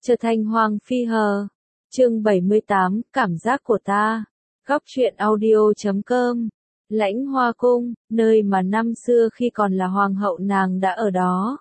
Trở thành Hoàng Phi Hờ. Chương 78, Cảm giác của ta. Góc truyện audio.com. Lãnh Hoa Cung, nơi mà năm xưa khi còn là hoàng hậu nàng đã ở đó.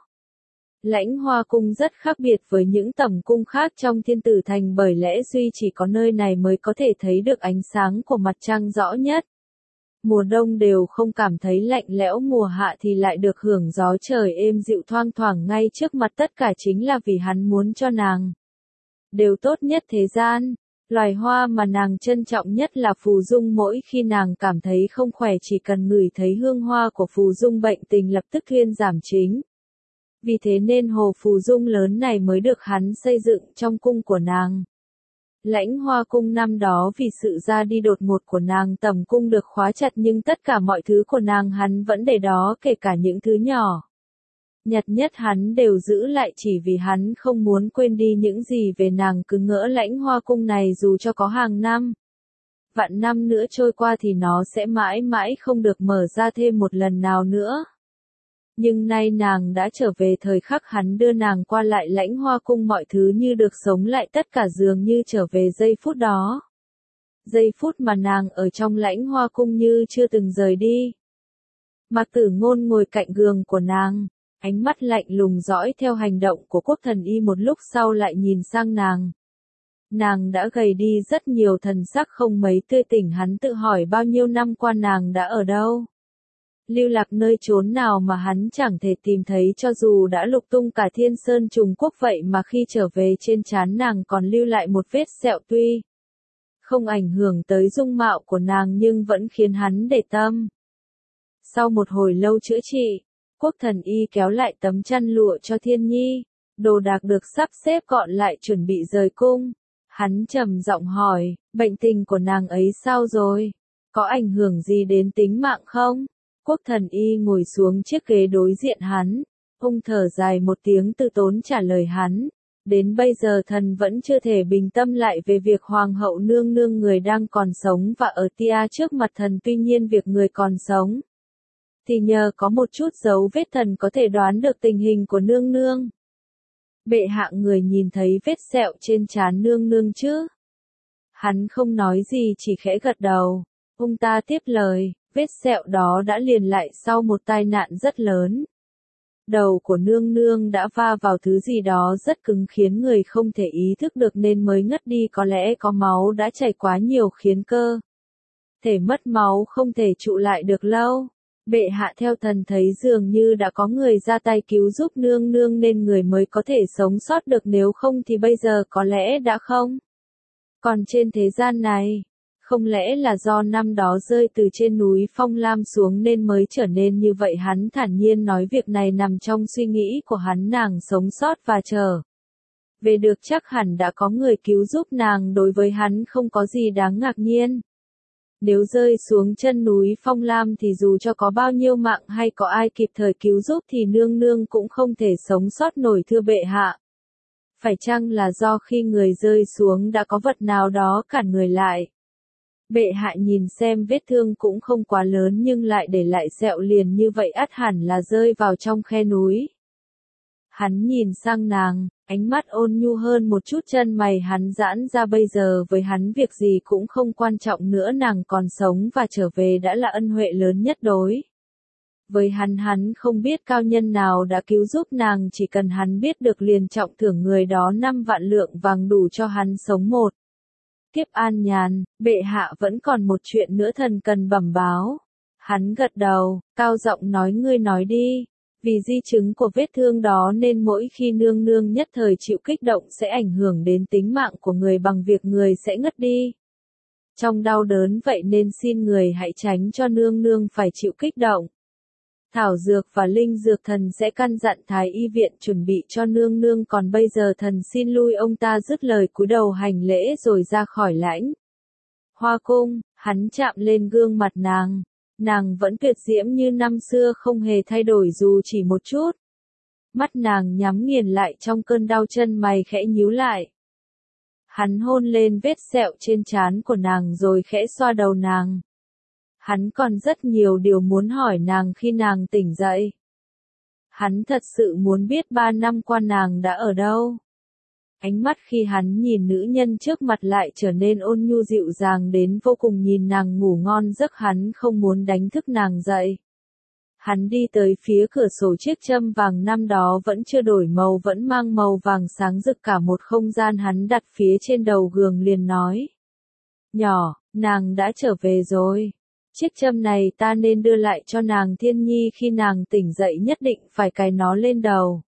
Lãnh Hoa Cung rất khác biệt với những tẩm cung khác trong Thiên Tử Thành, bởi lẽ duy chỉ có nơi này mới có thể thấy được ánh sáng của mặt trăng rõ nhất. Mùa đông đều không cảm thấy lạnh lẽo, mùa hạ thì lại được hưởng gió trời êm dịu thoang thoảng ngay trước mặt, tất cả chính là vì hắn muốn cho nàng đều tốt nhất thế gian. Loài hoa mà nàng trân trọng nhất là phù dung, mỗi khi nàng cảm thấy không khỏe chỉ cần ngửi thấy hương hoa của phù dung, bệnh tình lập tức thuyên giảm chính. Vì thế nên hồ phù dung lớn này mới được hắn xây dựng trong cung của nàng. Lãnh Hoa Cung năm đó vì sự ra đi đột ngột của nàng, tẩm cung được khóa chặt, nhưng tất cả mọi thứ của nàng hắn vẫn để đó, kể cả những thứ nhỏ nhặt nhất hắn đều giữ lại, chỉ vì hắn không muốn quên đi những gì về nàng. Cứ ngỡ Lãnh Hoa Cung này dù cho có hàng năm vạn năm nữa trôi qua thì nó sẽ mãi mãi không được mở ra thêm một lần nào nữa. Nhưng nay nàng đã trở về, thời khắc hắn đưa nàng qua lại Lãnh Hoa Cung, mọi thứ như được sống lại, tất cả dường như trở về giây phút đó. Giây phút mà nàng ở trong Lãnh Hoa Cung như chưa từng rời đi. Mạc Tử Ngôn ngồi cạnh giường của nàng, ánh mắt lạnh lùng dõi theo hành động của Quốc Thần Y, một lúc sau lại nhìn sang nàng. Nàng đã gầy đi rất nhiều, thần sắc không mấy tươi tỉnh. Hắn tự hỏi bao nhiêu năm qua nàng đã ở đâu, lưu lạc nơi chốn nào mà hắn chẳng thể tìm thấy, cho dù đã lục tung cả Thiên Sơn Trùng Quốc vậy mà khi trở về trên trán nàng còn lưu lại một vết sẹo, tuy không ảnh hưởng tới dung mạo của nàng nhưng vẫn khiến hắn để tâm. Sau một hồi lâu chữa trị, Quốc Thần Y kéo lại tấm chăn lụa cho Thiên Nhi, đồ đạc được sắp xếp gọn lại chuẩn bị rời cung. Hắn trầm giọng hỏi, bệnh tình của nàng ấy sao rồi? Có ảnh hưởng gì đến tính mạng không? Quốc Thần Y ngồi xuống chiếc ghế đối diện hắn, ông thở dài một tiếng, từ tốn trả lời hắn. Đến bây giờ thần vẫn chưa thể bình tâm lại về việc Hoàng hậu nương nương người đang còn sống và ở tia trước mặt thần, tuy nhiên việc người còn sống thì nhờ có một chút dấu vết thần có thể đoán được tình hình của nương nương. Bệ hạ, người nhìn thấy vết sẹo trên trán nương nương chứ? Hắn không nói gì, chỉ khẽ gật đầu. Ông ta tiếp lời, vết sẹo đó đã liền lại sau một tai nạn rất lớn. Đầu của nương nương đã va vào thứ gì đó rất cứng khiến người không thể ý thức được nên mới ngất đi, có lẽ có máu đã chảy quá nhiều khiến cơ thể mất máu không thể trụ lại được lâu. Bệ hạ, theo thần thấy dường như đã có người ra tay cứu giúp nương nương nên người mới có thể sống sót được, nếu không thì bây giờ có lẽ đã không còn trên thế gian này. Không lẽ là do năm đó rơi từ trên núi Phong Lam xuống nên mới trở nên như vậy? Hắn thản nhiên nói việc này nằm trong suy nghĩ của hắn. Nàng sống sót và trở về được chắc hẳn đã có người cứu giúp nàng, đối với hắn không có gì đáng ngạc nhiên. Nếu rơi xuống chân núi Phong Lam thì dù cho có bao nhiêu mạng hay có ai kịp thời cứu giúp thì nương nương cũng không thể sống sót nổi, thưa bệ hạ. Phải chăng là do khi người rơi xuống đã có vật nào đó cản người lại? Bệ hạ nhìn xem, vết thương cũng không quá lớn nhưng lại để lại sẹo liền như vậy, ắt hẳn là rơi vào trong khe núi. Hắn nhìn sang nàng, ánh mắt ôn nhu hơn một chút, chân mày hắn giãn ra. Bây giờ với hắn việc gì cũng không quan trọng nữa, nàng còn sống và trở về đã là ân huệ lớn nhất đối với hắn. Hắn không biết cao nhân nào đã cứu giúp nàng, chỉ cần hắn biết được liền trọng thưởng người đó 5 vạn lượng vàng, đủ cho hắn sống một kiếp an nhàn. Bệ hạ, vẫn còn một chuyện nữa thần cần bẩm báo. Hắn gật đầu, cao giọng nói, ngươi nói đi. Vì di chứng của vết thương đó nên mỗi khi nương nương nhất thời chịu kích động sẽ ảnh hưởng đến tính mạng của người bằng việc người sẽ ngất đi trong đau đớn, vậy nên xin người hãy tránh cho nương nương phải chịu kích động. Thảo dược và linh dược thần sẽ căn dặn Thái y viện chuẩn bị cho nương nương, còn bây giờ thần xin lui. Ông ta dứt lời cúi đầu hành lễ rồi ra khỏi Lãnh Hoa Cung. Hắn chạm lên gương mặt nàng. Nàng vẫn tuyệt diễm như năm xưa, không hề thay đổi dù chỉ một chút. Mắt nàng nhắm nghiền lại trong cơn đau, chân mày khẽ nhíu lại. Hắn hôn lên vết sẹo trên trán của nàng rồi khẽ xoa đầu nàng. Hắn còn rất nhiều điều muốn hỏi nàng khi nàng tỉnh dậy. Hắn thật sự muốn biết 3 năm qua nàng đã ở đâu. Ánh mắt khi hắn nhìn nữ nhân trước mặt lại trở nên ôn nhu dịu dàng đến vô cùng, nhìn nàng ngủ ngon giấc hắn không muốn đánh thức nàng dậy. Hắn đi tới phía cửa sổ, chiếc châm vàng năm đó vẫn chưa đổi màu, vẫn mang màu vàng sáng rực cả một không gian, hắn đặt phía trên đầu gương liền nói. Nhỏ, nàng đã trở về rồi. Chiếc châm này ta nên đưa lại cho nàng Thiên Nhi, khi nàng tỉnh dậy nhất định phải cài nó lên đầu.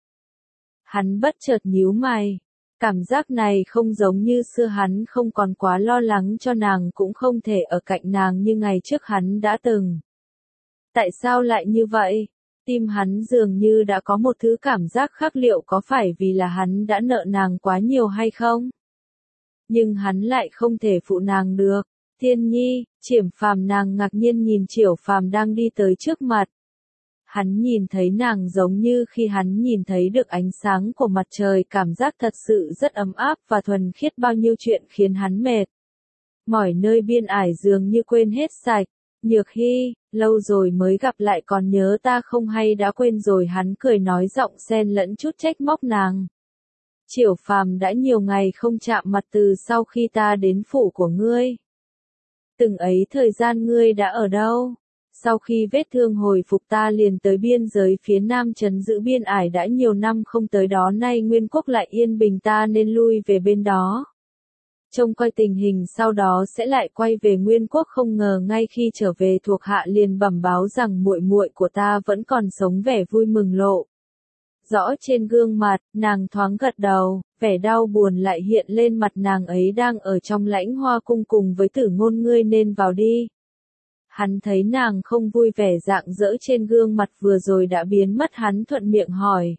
Hắn bất chợt nhíu mày. Cảm giác này không giống như xưa, hắn không còn quá lo lắng cho nàng, cũng không thể ở cạnh nàng như ngày trước hắn đã từng. Tại sao lại như vậy? Tim hắn dường như đã có một thứ cảm giác khác, liệu có phải vì là hắn đã nợ nàng quá nhiều hay không? Nhưng hắn lại không thể phụ nàng được. Thiên Nhi, Triển Phàm, nàng ngạc nhiên nhìn Triển Phàm đang đi tới trước mặt. Hắn nhìn thấy nàng giống như khi hắn nhìn thấy được ánh sáng của mặt trời, cảm giác thật sự rất ấm áp và thuần khiết, bao nhiêu chuyện khiến hắn mệt mỏi nơi biên ải dường như quên hết sạch. Nhược Hy, lâu rồi mới gặp lại, còn nhớ ta không hay đã quên rồi? Hắn cười nói, giọng xen lẫn chút trách móc nàng. Triển Phàm, đã nhiều ngày không chạm mặt từ sau khi ta đến phủ của ngươi. Từng ấy thời gian ngươi đã ở đâu? Sau khi vết thương hồi phục ta liền tới biên giới phía nam trấn giữ biên ải, đã nhiều năm không tới đó, nay Nguyên Quốc lại yên bình, ta nên lui về bên đó. Trông coi tình hình, sau đó sẽ lại quay về Nguyên Quốc. Không ngờ ngay khi trở về, thuộc hạ liền bẩm báo rằng muội muội của ta vẫn còn sống, vẻ vui mừng lộ rõ trên gương mặt. Nàng thoáng gật đầu, vẻ đau buồn lại hiện lên mặt nàng ấy đang ở trong Lãnh Hoa cung cùng với Tử Ngôn, ngươi nên vào đi. Hắn thấy nàng không vui, vẻ rạng rỡ trên gương mặt vừa rồi đã biến mất, hắn thuận miệng hỏi.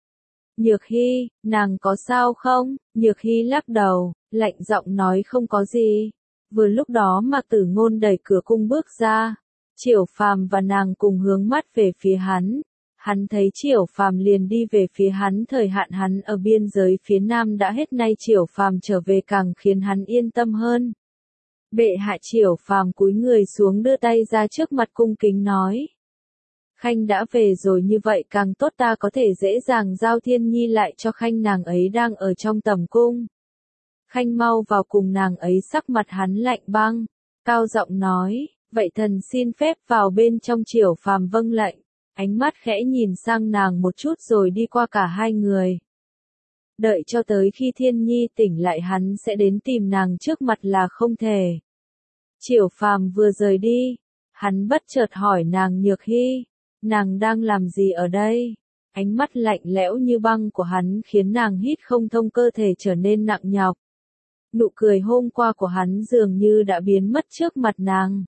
Nhược Hy, nàng có sao không? Nhược Hy lắc đầu, lạnh giọng nói không có gì. Vừa lúc đó Mạc Tử Ngôn đẩy cửa cung bước ra. Triển Phàm và nàng cùng hướng mắt về phía hắn. Hắn thấy Triển Phàm liền đi về phía hắn, thời hạn hắn ở biên giới phía nam đã hết, nay Triển Phàm trở về càng khiến hắn yên tâm hơn. Bệ hạ. Triển Phàm cúi người xuống đưa tay ra trước mặt cung kính nói. Khanh đã về rồi, như vậy càng tốt, ta có thể dễ dàng giao Thiên Nhi lại cho Khanh, nàng ấy đang ở trong tầm cung. Khanh mau vào cùng nàng ấy. Sắc mặt hắn lạnh băng, cao giọng nói, vậy thần xin phép vào bên trong. Triển Phàm vâng lệnh, ánh mắt khẽ nhìn sang nàng một chút rồi đi qua cả hai người. Đợi cho tới khi Thiên Nhi tỉnh lại hắn sẽ đến tìm nàng trước mặt là không thể. Triển Phàm vừa rời đi, hắn bất chợt hỏi nàng, Nhược Hy, nàng đang làm gì ở đây? Ánh mắt lạnh lẽo như băng của hắn khiến nàng hít không thông, cơ thể trở nên nặng nhọc. Nụ cười hôm qua của hắn dường như đã biến mất trước mặt nàng.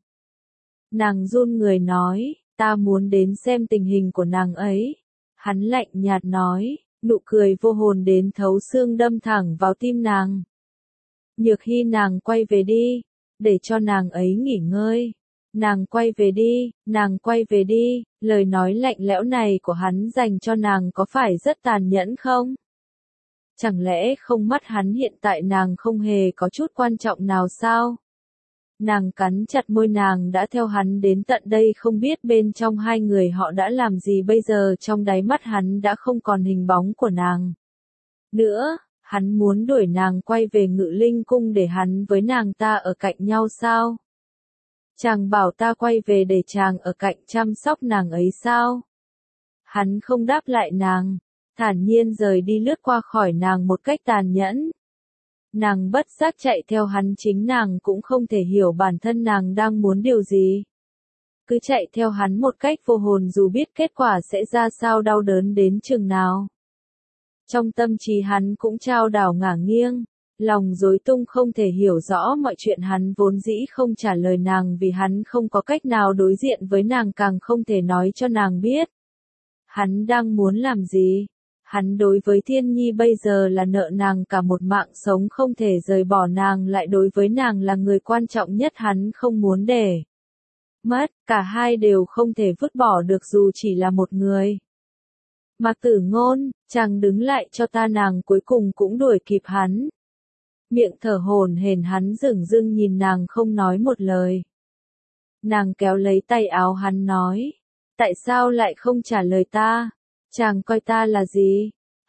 Nàng run người nói, ta muốn đến xem tình hình của nàng ấy. Hắn lạnh nhạt nói, nụ cười vô hồn đến thấu xương đâm thẳng vào tim nàng. Nhược Hy, nàng quay về đi, để cho nàng ấy nghỉ ngơi. Nàng quay về đi, nàng quay về đi. Lời nói lạnh lẽo này của hắn dành cho nàng có phải rất tàn nhẫn không? Chẳng lẽ không mắt hắn hiện tại nàng không hề có chút quan trọng nào sao? Nàng cắn chặt môi, nàng đã theo hắn đến tận đây, không biết bên trong hai người họ đã làm gì. Bây giờ trong đáy mắt hắn đã không còn hình bóng của nàng nữa. Hắn muốn đuổi nàng quay về Ngự Linh cung để hắn với nàng ta ở cạnh nhau sao? Chàng bảo ta quay về để chàng ở cạnh chăm sóc nàng ấy sao? Hắn không đáp lại nàng, thản nhiên rời đi, lướt qua khỏi nàng một cách tàn nhẫn. Nàng bất giác chạy theo hắn, chính nàng cũng không thể hiểu bản thân nàng đang muốn điều gì. Cứ chạy theo hắn một cách vô hồn, dù biết kết quả sẽ ra sao, đau đớn đến chừng nào. Trong tâm trí hắn cũng chao đảo ngả nghiêng, lòng rối tung không thể hiểu rõ mọi chuyện. Hắn vốn dĩ không trả lời nàng vì hắn không có cách nào đối diện với nàng, càng không thể nói cho nàng biết hắn đang muốn làm gì. Hắn đối với Thiên Nhi bây giờ là nợ nàng cả một mạng sống, không thể rời bỏ nàng, lại đối với nàng là người quan trọng nhất, hắn không muốn để mất. Cả hai đều không thể vứt bỏ được dù chỉ là một người. Mạc Tử Ngôn, chàng đứng lại cho ta. Nàng cuối cùng cũng đuổi kịp hắn. Miệng thở hổn hển, hắn dửng dưng nhìn nàng không nói một lời. Nàng kéo lấy tay áo hắn nói, tại sao lại không trả lời ta? Chàng coi ta là gì?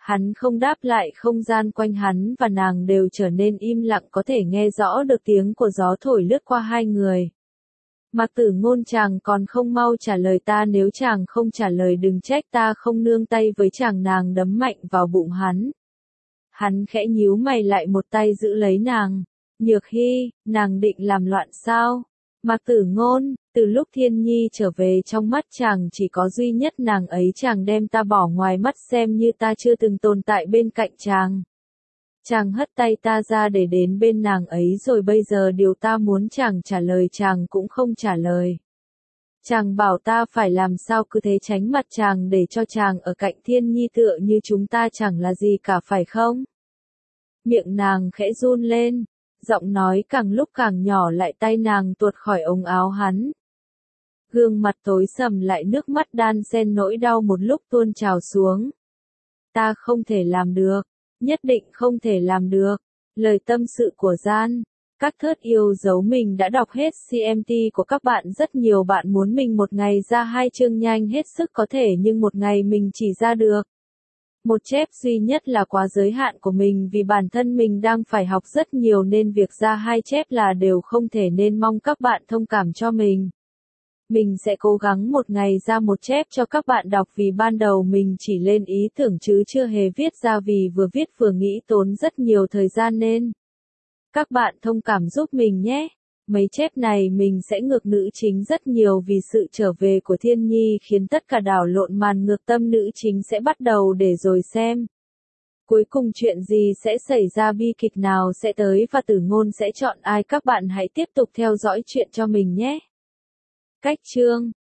Hắn không đáp lại, không gian quanh hắn và nàng đều trở nên im lặng, có thể nghe rõ được tiếng của gió thổi lướt qua hai người. Mạc Tử Ngôn, chàng còn không mau trả lời ta, nếu chàng không trả lời đừng trách ta không nương tay với chàng. Nàng đấm mạnh vào bụng hắn. Hắn khẽ nhíu mày lại, một tay giữ lấy nàng. Nhược Hy, nàng định làm loạn sao? Mạc Tử Ngôn, từ lúc Thiên Nhi trở về trong mắt chàng chỉ có duy nhất nàng ấy, chàng đem ta bỏ ngoài mắt xem như ta chưa từng tồn tại bên cạnh chàng. Chàng hất tay ta ra để đến bên nàng ấy rồi bây giờ điều ta muốn chàng trả lời chàng cũng không trả lời. Chàng bảo ta phải làm sao, cứ thế tránh mặt chàng để cho chàng ở cạnh Thiên Nhi tựa như chúng ta chẳng là gì cả phải không? Miệng nàng khẽ run lên, giọng nói càng lúc càng nhỏ lại, tay nàng tuột khỏi ống áo hắn. Gương mặt tối sầm lại, nước mắt đan xen nỗi đau một lúc tuôn trào xuống. Ta không thể làm được, nhất định không thể làm được. Lời tâm sự của Gian. Các thớt yêu dấu, mình đã đọc hết CMT của các bạn. Rất nhiều bạn muốn mình một ngày ra 2 chương nhanh hết sức có thể, nhưng một ngày mình chỉ ra được một chép duy nhất là quá giới hạn của mình, vì bản thân mình đang phải học rất nhiều nên việc ra 2 chép là đều không thể, nên mong các bạn thông cảm cho mình. Mình sẽ cố gắng một ngày ra 1 chép cho các bạn đọc, vì ban đầu mình chỉ lên ý tưởng chứ chưa hề viết ra, vì vừa viết vừa nghĩ tốn rất nhiều thời gian nên các bạn thông cảm giúp mình nhé. Mấy chép này mình sẽ ngược nữ chính rất nhiều, vì sự trở về của Thiên Nhi khiến tất cả đảo lộn, màn ngược tâm nữ chính sẽ bắt đầu để rồi xem. Cuối cùng chuyện gì sẽ xảy ra, bi kịch nào sẽ tới và Tử Ngôn sẽ chọn ai, các bạn hãy tiếp tục theo dõi chuyện cho mình nhé. Cách chương